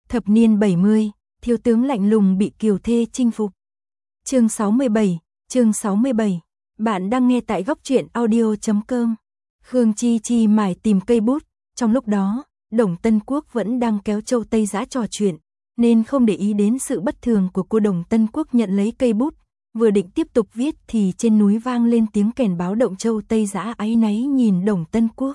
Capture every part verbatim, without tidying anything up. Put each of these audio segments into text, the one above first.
Thập niên bảy mươi, thiếu tướng lạnh lùng bị kiều thê chinh phục. Chương sáu mươi bảy, chương sáu mươi bảy. Bạn đang nghe tại góc truyện audio chấm com. Khương Chi Chi mải tìm cây bút, trong lúc đó, Đồng Tân Quốc vẫn đang kéo Châu Tây Dã trò chuyện, nên không để ý đến sự bất thường của cô. Đồng Tân Quốc nhận lấy cây bút, vừa định tiếp tục viết thì trên núi vang lên tiếng kèn báo động. Châu Tây Dã áy náy nhìn Đồng Tân Quốc.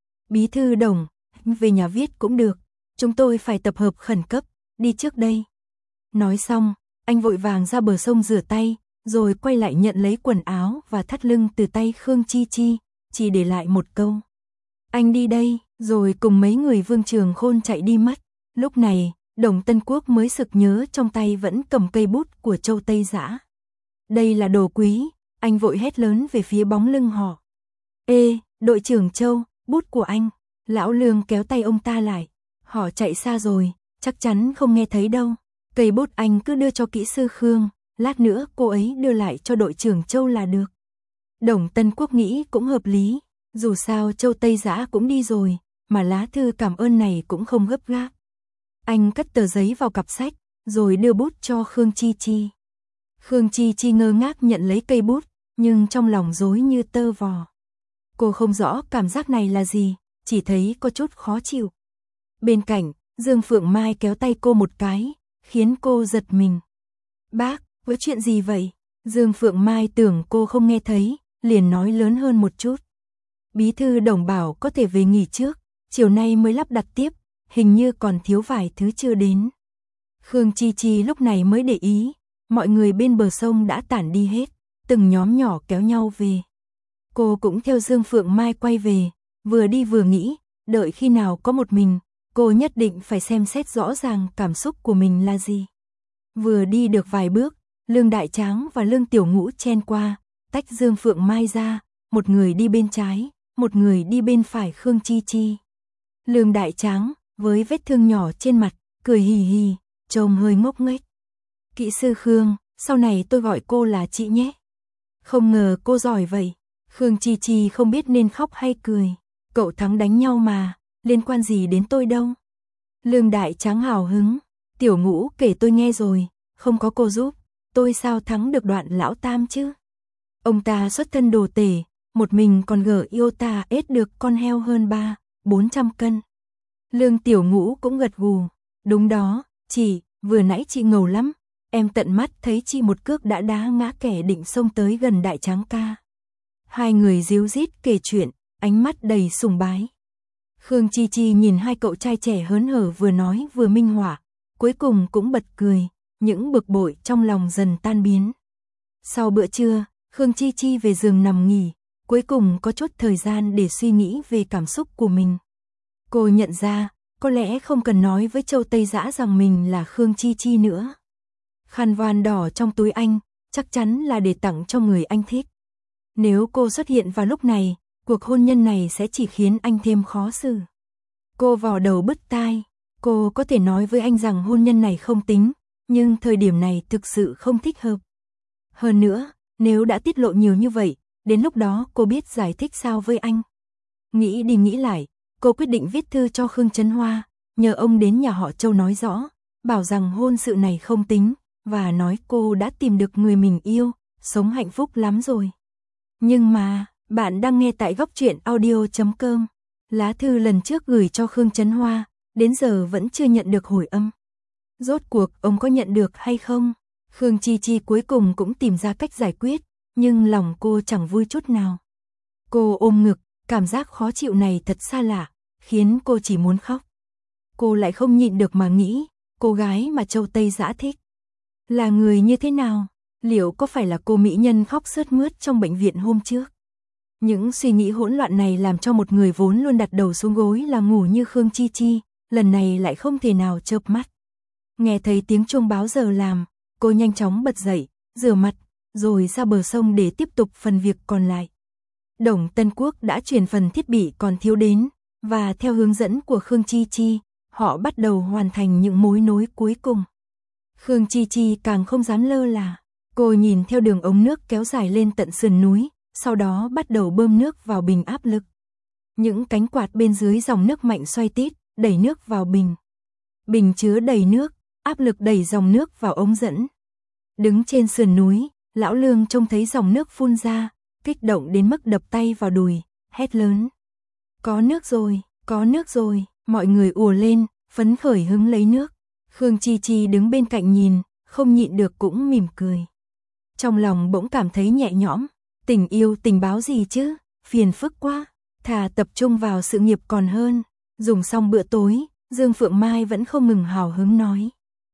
Bí thư Đồng, về nhà viết cũng được, chúng tôi phải tập hợp khẩn cấp, đi trước đây. Nói xong, anh vội vàng ra bờ sông rửa tay, rồi quay lại nhận lấy quần áo và thắt lưng từ tay Khương Chi Chi, chỉ để lại một câu. Anh đi đây, rồi cùng mấy người Vương Trường Khôn chạy đi mất. Lúc này, Đồng Tân Quốc mới sực nhớ trong tay vẫn cầm cây bút của Châu Tây Dã. Đây là đồ quý, anh vội hét lớn về phía bóng lưng họ. Ê, đội trưởng Châu, bút của anh. Lão Lương kéo tay ông ta lại. Họ chạy xa rồi, chắc chắn không nghe thấy đâu. Cây bút anh cứ đưa cho kỹ sư Khương, lát nữa cô ấy đưa lại cho đội trưởng Châu là được. Đồng Tân Quốc nghĩ cũng hợp lý, dù sao Châu Tây Dã cũng đi rồi, mà lá thư cảm ơn này cũng không gấp gáp. Anh cất tờ giấy vào cặp sách, rồi đưa bút cho Khương Chi Chi. Khương Chi Chi ngơ ngác nhận lấy cây bút, nhưng trong lòng rối như tơ vò. Cô không rõ cảm giác này là gì, chỉ thấy có chút khó chịu. Bên cạnh, Dương Phượng Mai kéo tay cô một cái, khiến cô giật mình. Bác, có chuyện gì vậy? Dương Phượng Mai tưởng cô không nghe thấy, liền nói lớn hơn một chút. Bí thư Đồng bảo có thể về nghỉ trước, chiều nay mới lắp đặt tiếp, hình như còn thiếu vài thứ chưa đến. Khương Chi Chi lúc này mới để ý, mọi người bên bờ sông đã tản đi hết, từng nhóm nhỏ kéo nhau về. Cô cũng theo Dương Phượng Mai quay về, vừa đi vừa nghĩ, đợi khi nào có một mình, cô nhất định phải xem xét rõ ràng cảm xúc của mình là gì. Vừa đi được vài bước, Lương Đại Tráng và Lương Tiểu Ngũ chen qua, tách Dương Phượng Mai ra, một người đi bên trái, một người đi bên phải Khương Chi Chi. Lương Đại Tráng, với vết thương nhỏ trên mặt, cười hì hì, trông hơi ngốc nghếch. Kỹ sư Khương, sau này tôi gọi cô là chị nhé. Không ngờ cô giỏi vậy. Khương Chi Chi không biết nên khóc hay cười. Cậu thắng đánh nhau mà, liên quan gì đến tôi đâu. Lương Đại Tráng hào hứng. Tiểu Ngũ kể tôi nghe rồi, không có cô giúp, tôi sao thắng được Đoạn lão tam chứ. Ông ta xuất thân đồ tể, một mình còn gở yêu ta ết được con heo hơn ba, bốn trăm cân. Lương Tiểu Ngũ cũng gật gù. Đúng đó, chị, vừa nãy chị ngầu lắm. Em tận mắt thấy chị một cước đã đá ngã kẻ định xông tới gần Đại Tráng ca. Hai người díu dít kể chuyện, ánh mắt đầy sùng bái. Khương Chi Chi nhìn hai cậu trai trẻ hớn hở vừa nói vừa minh họa, cuối cùng cũng bật cười, những bực bội trong lòng dần tan biến. Sau bữa trưa, Khương Chi Chi về giường nằm nghỉ, cuối cùng có chút thời gian để suy nghĩ về cảm xúc của mình. Cô nhận ra, có lẽ không cần nói với Châu Tây Dã rằng mình là Khương Chi Chi nữa. Khăn voan đỏ trong túi anh, chắc chắn là để tặng cho người anh thích. Nếu cô xuất hiện vào lúc này, cuộc hôn nhân này sẽ chỉ khiến anh thêm khó xử. Cô vò đầu bứt tai, cô có thể nói với anh rằng hôn nhân này không tính, nhưng thời điểm này thực sự không thích hợp. Hơn nữa, nếu đã tiết lộ nhiều như vậy, đến lúc đó cô biết giải thích sao với anh. Nghĩ đi nghĩ lại, cô quyết định viết thư cho Khương Trấn Hoa, nhờ ông đến nhà họ Châu nói rõ, bảo rằng hôn sự này không tính, và nói cô đã tìm được người mình yêu, sống hạnh phúc lắm rồi. Nhưng mà, bạn đang nghe tại góc truyện audio chấm com. Lá thư lần trước gửi cho Khương Trấn Hoa, đến giờ vẫn chưa nhận được hồi âm. Rốt cuộc ông có nhận được hay không? Khương Chi Chi cuối cùng cũng tìm ra cách giải quyết, nhưng lòng cô chẳng vui chút nào. Cô ôm ngực, cảm giác khó chịu này thật xa lạ, khiến cô chỉ muốn khóc. Cô lại không nhịn được mà nghĩ, cô gái mà Châu Tây Dã thích là người như thế nào? Liệu có phải là cô mỹ nhân khóc sướt mướt trong bệnh viện hôm trước? Những suy nghĩ hỗn loạn này làm cho một người vốn luôn đặt đầu xuống gối là ngủ như Khương Chi Chi, lần này lại không thể nào chợp mắt. Nghe thấy tiếng chuông báo giờ làm, cô nhanh chóng bật dậy, rửa mặt, rồi ra bờ sông để tiếp tục phần việc còn lại. Đồng Tân Quốc đã chuyển phần thiết bị còn thiếu đến, và theo hướng dẫn của Khương Chi Chi, họ bắt đầu hoàn thành những mối nối cuối cùng. Khương Chi Chi càng không dám lơ là, cô nhìn theo đường ống nước kéo dài lên tận sườn núi, sau đó bắt đầu bơm nước vào bình áp lực. Những cánh quạt bên dưới dòng nước mạnh xoay tít, đẩy nước vào bình. bình chứa đầy nước, áp lực đẩy dòng nước vào ống dẫn. Đứng trên sườn núi, lão Lương trông thấy dòng nước phun ra, kích động đến mức đập tay vào đùi, hét lớn. Có nước rồi, có nước rồi, mọi người ùa lên, phấn khởi hứng lấy nước. Khương Chi Chi đứng bên cạnh nhìn, không nhịn được cũng mỉm cười. Trong lòng bỗng cảm thấy nhẹ nhõm, tình yêu tình báo gì chứ, phiền phức quá, thà tập trung vào sự nghiệp còn hơn. Dùng xong bữa tối, Dương Phượng Mai vẫn không ngừng hào hứng nói.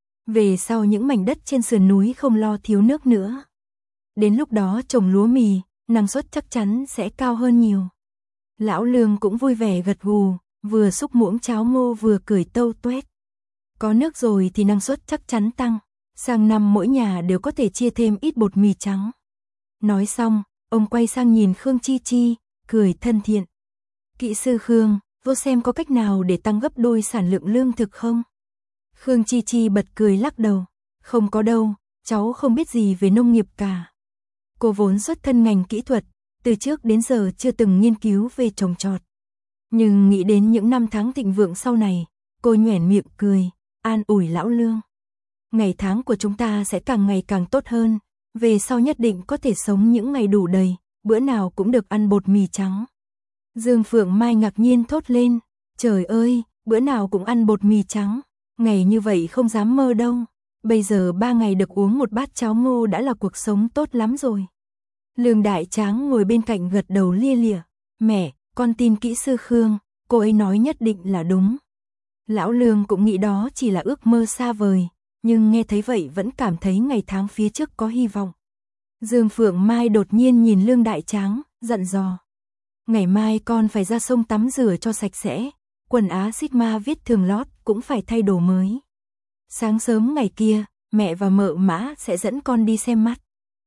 Về sau những mảnh đất trên sườn núi không lo thiếu nước nữa. Đến lúc đó trồng lúa mì, năng suất chắc chắn sẽ cao hơn nhiều. Lão Lương cũng vui vẻ gật gù, vừa xúc muỗng cháo ngô vừa cười tâu tuét. Có nước rồi thì năng suất chắc chắn tăng, sang năm mỗi nhà đều có thể chia thêm ít bột mì trắng. Nói xong, ông quay sang nhìn Khương Chi Chi, cười thân thiện. Kỹ sư Khương, vô xem có cách nào để tăng gấp đôi sản lượng lương thực không? Khương Chi Chi bật cười lắc đầu. Không có đâu, cháu không biết gì về nông nghiệp cả. Cô vốn xuất thân ngành kỹ thuật, từ trước đến giờ chưa từng nghiên cứu về trồng trọt. Nhưng nghĩ đến những năm tháng thịnh vượng sau này, cô nhoẻn miệng cười, an ủi lão Lương. Ngày tháng của chúng ta sẽ càng ngày càng tốt hơn, về sau nhất định có thể sống những ngày đủ đầy, bữa nào cũng được ăn bột mì trắng. Dương Phượng Mai ngạc nhiên thốt lên, trời ơi, bữa nào cũng ăn bột mì trắng, ngày như vậy không dám mơ đâu. Bây giờ ba ngày được uống một bát cháo ngô đã là cuộc sống tốt lắm rồi. Lương Đại Tráng ngồi bên cạnh gật đầu lia lịa, mẹ, con tin kỹ sư Khương, cô ấy nói nhất định là đúng. Lão Lương cũng nghĩ đó chỉ là ước mơ xa vời, nhưng nghe thấy vậy vẫn cảm thấy ngày tháng phía trước có hy vọng. Dương Phượng Mai đột nhiên nhìn Lương Đại Tráng, dặn dò. Ngày mai con phải ra sông tắm rửa cho sạch sẽ, quần áo Sigma viết thường lót cũng phải thay đồ mới. Sáng sớm ngày kia, mẹ và mợ Mã sẽ dẫn con đi xem mắt.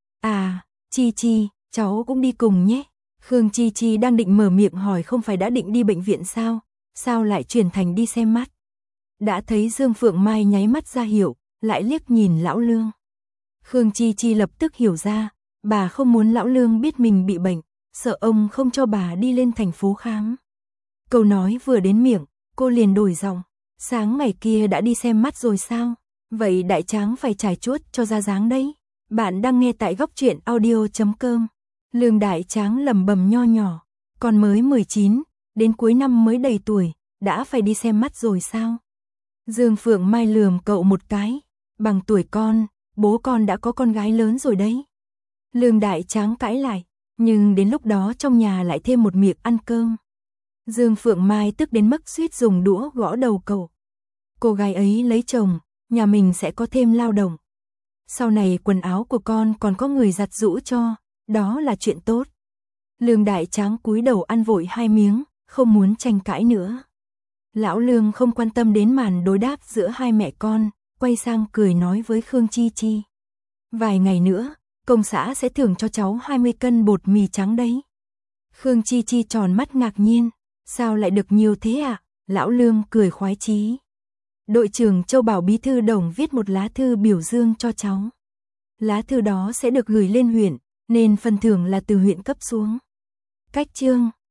À, Chi Chi, cháu cũng đi cùng nhé. Khương Chi Chi đang định mở miệng hỏi không phải đã định đi bệnh viện sao, sao lại chuyển thành đi xem mắt. Đã thấy Dương Phượng Mai nháy mắt ra hiệu, lại liếc nhìn lão Lương. Khương Chi Chi lập tức hiểu ra, bà không muốn lão Lương biết mình bị bệnh, sợ ông không cho bà đi lên thành phố khám. Câu nói vừa đến miệng, cô liền đổi giọng. Sáng ngày kia đã đi xem mắt rồi sao? Vậy Đại Tráng phải trải chuốt cho ra dáng đấy. Bạn đang nghe tại góc truyện audio chấm com. Lương Đại Tráng lẩm bẩm nho nhỏ. Con mới mười chín, đến cuối năm mới đầy tuổi, đã phải đi xem mắt rồi sao? Dương Phượng Mai lườm cậu một cái. Bằng tuổi con, bố con đã có con gái lớn rồi đấy. Lương Đại Tráng cãi lại, nhưng đến lúc đó trong nhà lại thêm một miệng ăn cơm. Dương Phượng Mai tức đến mức suýt dùng đũa gõ đầu cậu. Cô gái ấy lấy chồng, nhà mình sẽ có thêm lao động. Sau này quần áo của con còn có người giặt giũ cho, đó là chuyện tốt. Lương Đại Tráng cúi đầu ăn vội hai miếng, không muốn tranh cãi nữa. Lão Lương không quan tâm đến màn đối đáp giữa hai mẹ con, quay sang cười nói với Khương Chi Chi. Vài ngày nữa, công xã sẽ thưởng cho cháu hai mươi cân bột mì trắng đấy. Khương Chi Chi tròn mắt ngạc nhiên. Sao lại được nhiều thế ạ? À? Lão Lương cười khoái chí. Đội trưởng Châu bảo bí thư Đồng viết một lá thư biểu dương cho cháu. Lá thư đó sẽ được gửi lên huyện, nên phần thưởng là từ huyện cấp xuống. Cách chương